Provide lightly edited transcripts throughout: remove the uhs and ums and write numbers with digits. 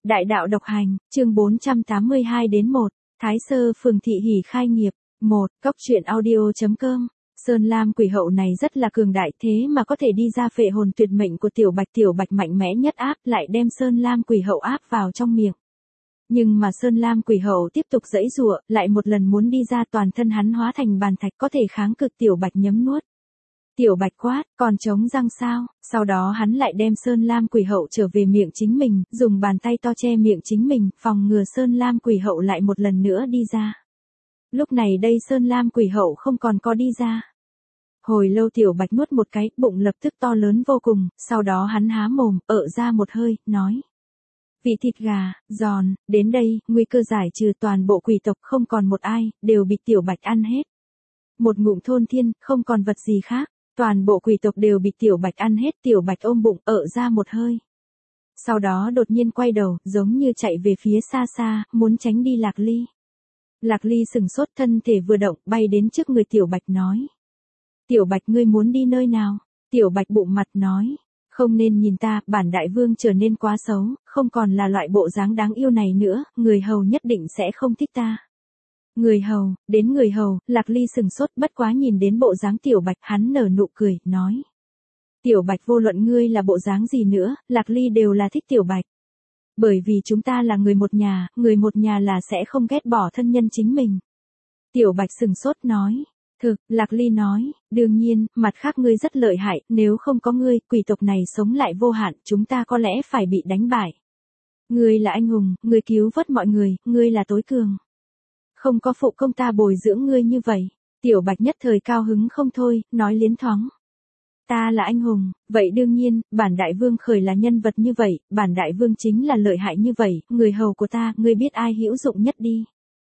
Đại đạo độc hành, chương 482 đến 1, Thái Sơ Phường Thị Hỷ khai nghiệp, 1, Cóc truyện audio.com. Sơn Lam quỷ hậu này rất là cường đại thế mà có thể đi ra phệ hồn tuyệt mệnh của Tiểu Bạch mạnh mẽ nhất áp lại đem Sơn Lam quỷ hậu áp vào trong miệng. Nhưng mà Sơn Lam quỷ hậu tiếp tục giãy giụa, lại một lần muốn đi ra toàn thân hắn hóa thành bàn thạch có thể kháng cực Tiểu Bạch nhấm nuốt. Tiểu Bạch quát, còn chống răng sao, sau đó hắn lại đem Sơn Lam quỷ hậu trở về miệng chính mình, dùng bàn tay to che miệng chính mình, phòng ngừa Sơn Lam quỷ hậu lại một lần nữa đi ra. Lúc này đây Sơn Lam quỷ hậu không còn có đi ra. Hồi lâu Tiểu Bạch nuốt một cái, bụng lập tức to lớn vô cùng, sau đó hắn há mồm, ra một hơi, nói. Vị thịt gà, giòn, đến đây, nguy cơ giải trừ toàn bộ quỷ tộc không còn một ai, đều bị Tiểu Bạch ăn hết. Một ngụm thôn thiên, không còn vật gì khác. Toàn bộ quỷ tộc đều bị Tiểu Bạch ăn hết, Tiểu Bạch ôm bụng, ra một hơi. Sau đó đột nhiên quay đầu, giống như chạy về phía xa xa, muốn tránh đi Lạc Ly. Lạc Ly sừng sốt thân thể vừa động, bay đến trước người Tiểu Bạch nói. Tiểu Bạch ngươi muốn đi nơi nào? Tiểu Bạch bụng mặt nói. Không nên nhìn ta, bản đại vương trở nên quá xấu, không còn là loại bộ dáng đáng yêu này nữa, người hầu nhất định sẽ không thích ta. Người hầu, đến người hầu, Lạc Ly sừng sốt bất quá nhìn đến bộ dáng Tiểu Bạch, hắn nở nụ cười, nói. Tiểu Bạch vô luận ngươi là bộ dáng gì nữa, Lạc Ly đều là thích Tiểu Bạch. Bởi vì chúng ta là người một nhà là sẽ không ghét bỏ thân nhân chính mình. Tiểu Bạch sừng sốt nói. Thực, Lạc Ly nói, đương nhiên, mặt khác ngươi rất lợi hại, nếu không có ngươi, quỷ tộc này sống lại vô hạn, chúng ta có lẽ phải bị đánh bại. Ngươi là anh hùng, ngươi cứu vớt mọi người, ngươi là tối cường. Không có phụ công ta bồi dưỡng ngươi như vậy. Tiểu Bạch nhất thời cao hứng không thôi, nói liến thoáng. Ta là anh hùng, vậy đương nhiên, bản đại vương khởi là nhân vật như vậy, bản đại vương chính là lợi hại như vậy, người hầu của ta, ngươi biết ai hữu dụng nhất đi.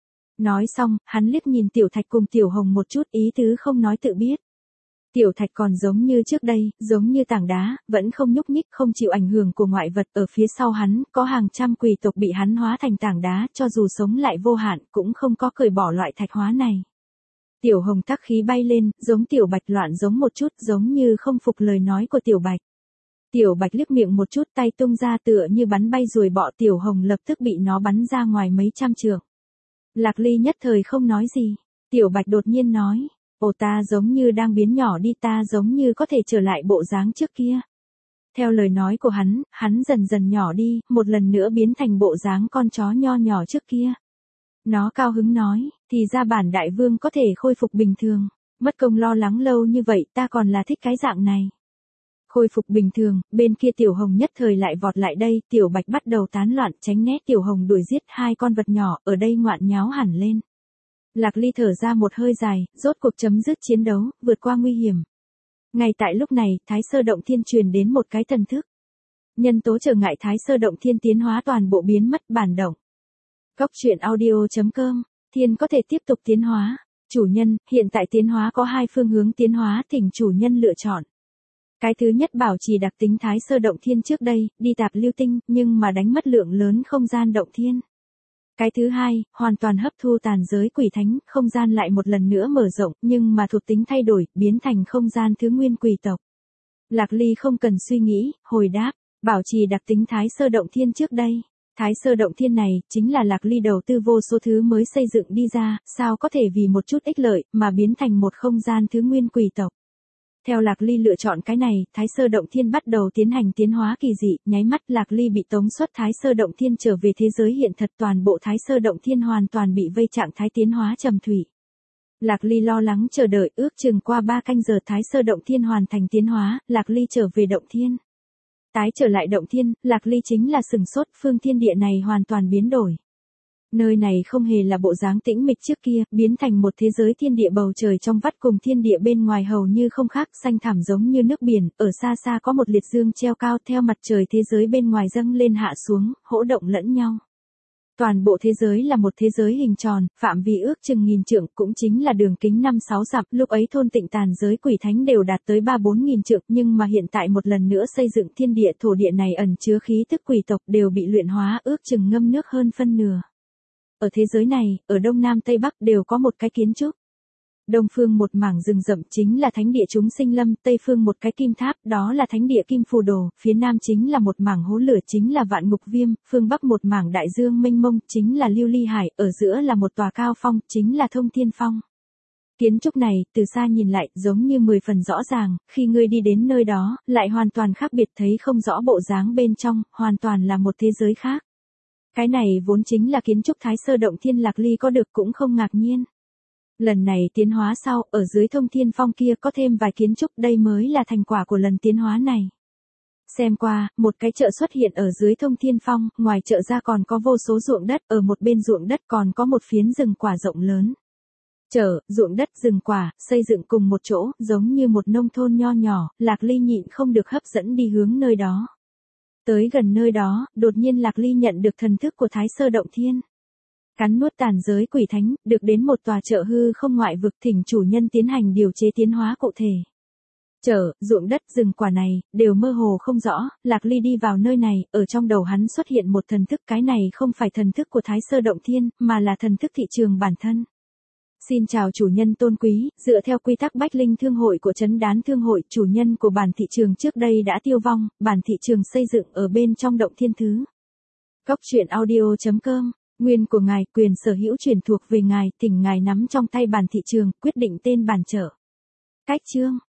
Nói xong, hắn liếc nhìn Tiểu Thạch cùng Tiểu Hồng một chút, ý tứ không nói tự biết. Tiểu Thạch còn giống như trước đây, giống như tảng đá, vẫn không nhúc nhích, không chịu ảnh hưởng của ngoại vật, ở phía sau hắn, có hàng trăm quỷ tộc bị hắn hóa thành tảng đá, cho dù sống lại vô hạn, cũng không có cởi bỏ loại thạch hóa này. Tiểu Hồng tắc khí bay lên, giống Tiểu Bạch loạn giống một chút, giống như không phục lời nói của Tiểu Bạch. Tiểu Bạch liếc miệng một chút, tay tung ra tựa như bắn bay ruồi bọ, Tiểu Hồng lập tức bị nó bắn ra ngoài mấy trăm trượng. Lạc Ly nhất thời không nói gì. Tiểu Bạch đột nhiên nói. Ồ, ta giống như đang biến nhỏ đi, ta giống như có thể trở lại bộ dáng trước kia. Theo lời nói của hắn dần dần nhỏ đi, một lần nữa biến thành bộ dáng con chó nho nhỏ trước kia. Nó cao hứng nói, thì ra bản đại vương có thể khôi phục bình thường. Mất công lo lắng lâu như vậy, ta còn là thích cái dạng này. Khôi phục bình thường, bên kia Tiểu Hồng nhất thời lại vọt lại đây, Tiểu Bạch bắt đầu tán loạn, tránh né Tiểu Hồng đuổi giết hai con vật nhỏ, ở đây ngoạn nháo hẳn lên. Lạc Ly thở ra một hơi dài, rốt cuộc chấm dứt chiến đấu, vượt qua nguy hiểm. Ngay tại lúc này, Thái Sơ Động Thiên truyền đến một cái thần thức. Nhân tố trở ngại Thái Sơ Động Thiên tiến hóa toàn bộ biến mất bản động. Cóc truyện audio.com, thiên có thể tiếp tục tiến hóa. Chủ nhân, hiện tại tiến hóa có hai phương hướng tiến hóa, thỉnh chủ nhân lựa chọn. Cái thứ nhất bảo trì đặc tính Thái Sơ Động Thiên trước đây, đi tạp lưu tinh, nhưng mà đánh mất lượng lớn không gian động thiên. Cái thứ hai, hoàn toàn hấp thu tàn giới quỷ thánh, không gian lại một lần nữa mở rộng, nhưng mà thuộc tính thay đổi, biến thành không gian thứ nguyên quỷ tộc. Lạc Ly không cần suy nghĩ, hồi đáp, bảo trì đặc tính Thái Sơ Động Thiên trước đây. Thái Sơ Động Thiên này, chính là Lạc Ly đầu tư vô số thứ mới xây dựng đi ra, sao có thể vì một chút ích lợi, mà biến thành một không gian thứ nguyên quỷ tộc. Theo Lạc Ly lựa chọn cái này, Thái Sơ Động Thiên bắt đầu tiến hành tiến hóa kỳ dị, nháy mắt Lạc Ly bị tống xuất Thái Sơ Động Thiên trở về thế giới hiện thật, toàn bộ Thái Sơ Động Thiên hoàn toàn bị vây trạng thái tiến hóa trầm thủy. Lạc Ly lo lắng chờ đợi, ước chừng qua 3 canh giờ Thái Sơ Động Thiên hoàn thành tiến hóa, Lạc Ly trở về Động Thiên. Tái trở lại Động Thiên, Lạc Ly chính là sừng sốt, phương thiên địa này hoàn toàn biến đổi. Nơi này không hề là bộ dáng tĩnh mịch trước kia, biến thành một thế giới thiên địa bầu trời trong vắt cùng thiên địa bên ngoài hầu như không khác, xanh thẳm giống như nước biển, ở xa xa có một liệt dương treo cao theo mặt trời thế giới bên ngoài dâng lên hạ xuống, hỗ động lẫn nhau. Toàn bộ thế giới là một thế giới hình tròn, phạm vi ước chừng 1000 trượng, cũng chính là đường kính 5-6 dặm, lúc ấy thôn tịnh tàn giới quỷ thánh đều đạt tới 3-4 nghìn trượng, nhưng mà hiện tại một lần nữa xây dựng thiên địa thổ địa này ẩn chứa khí tức quỷ tộc đều bị luyện hóa, ước chừng ngâm nước hơn phân nửa. Ở thế giới này, ở Đông Nam Tây Bắc đều có một cái kiến trúc. Đông phương một mảng rừng rậm chính là thánh địa chúng sinh lâm, tây phương một cái kim tháp, đó là thánh địa kim phù đồ, phía nam chính là một mảng hố lửa chính là vạn ngục viêm, phương bắc một mảng đại dương mênh mông chính là lưu ly hải, ở giữa là một tòa cao phong, chính là thông thiên phong. Kiến trúc này, từ xa nhìn lại, giống như 10 phần rõ ràng, khi ngươi đi đến nơi đó, lại hoàn toàn khác biệt, thấy không rõ bộ dáng bên trong, hoàn toàn là một thế giới khác. Cái này vốn chính là kiến trúc Thái Sơ Động Thiên, Lạc Ly có được cũng không ngạc nhiên. Lần này tiến hóa sau, ở dưới thông thiên phong kia có thêm vài kiến trúc, đây mới là thành quả của lần tiến hóa này. Xem qua, một cái chợ xuất hiện ở dưới thông thiên phong, ngoài chợ ra còn có vô số ruộng đất, ở một bên ruộng đất còn có một phiến rừng quả rộng lớn. Chợ, ruộng đất, rừng quả, xây dựng cùng một chỗ, giống như một nông thôn nho nhỏ, Lạc Ly nhịn không được hấp dẫn đi hướng nơi đó. Tới gần nơi đó, đột nhiên Lạc Ly nhận được thần thức của Thái Sơ Động Thiên. Cắn nuốt tàn giới quỷ thánh, được đến một tòa chợ hư không ngoại vực, thỉnh chủ nhân tiến hành điều chế tiến hóa cụ thể. Chợ, ruộng đất, rừng quả này, đều mơ hồ không rõ, Lạc Ly đi vào nơi này, ở trong đầu hắn xuất hiện một thần thức, cái này không phải thần thức của Thái Sơ Động Thiên, mà là thần thức thị trường bản thân. Xin chào chủ nhân tôn quý, dựa theo quy tắc Bách Linh Thương hội của Trấn Đán Thương hội, chủ nhân của bản thị trường trước đây đã tiêu vong, bản thị trường xây dựng ở bên trong Động Thiên Thứ. Cốc truyện audio.com, nguyên của ngài, quyền sở hữu chuyển thuộc về ngài, thỉnh ngài nắm trong tay bản thị trường, quyết định tên bản chợ. Cách chương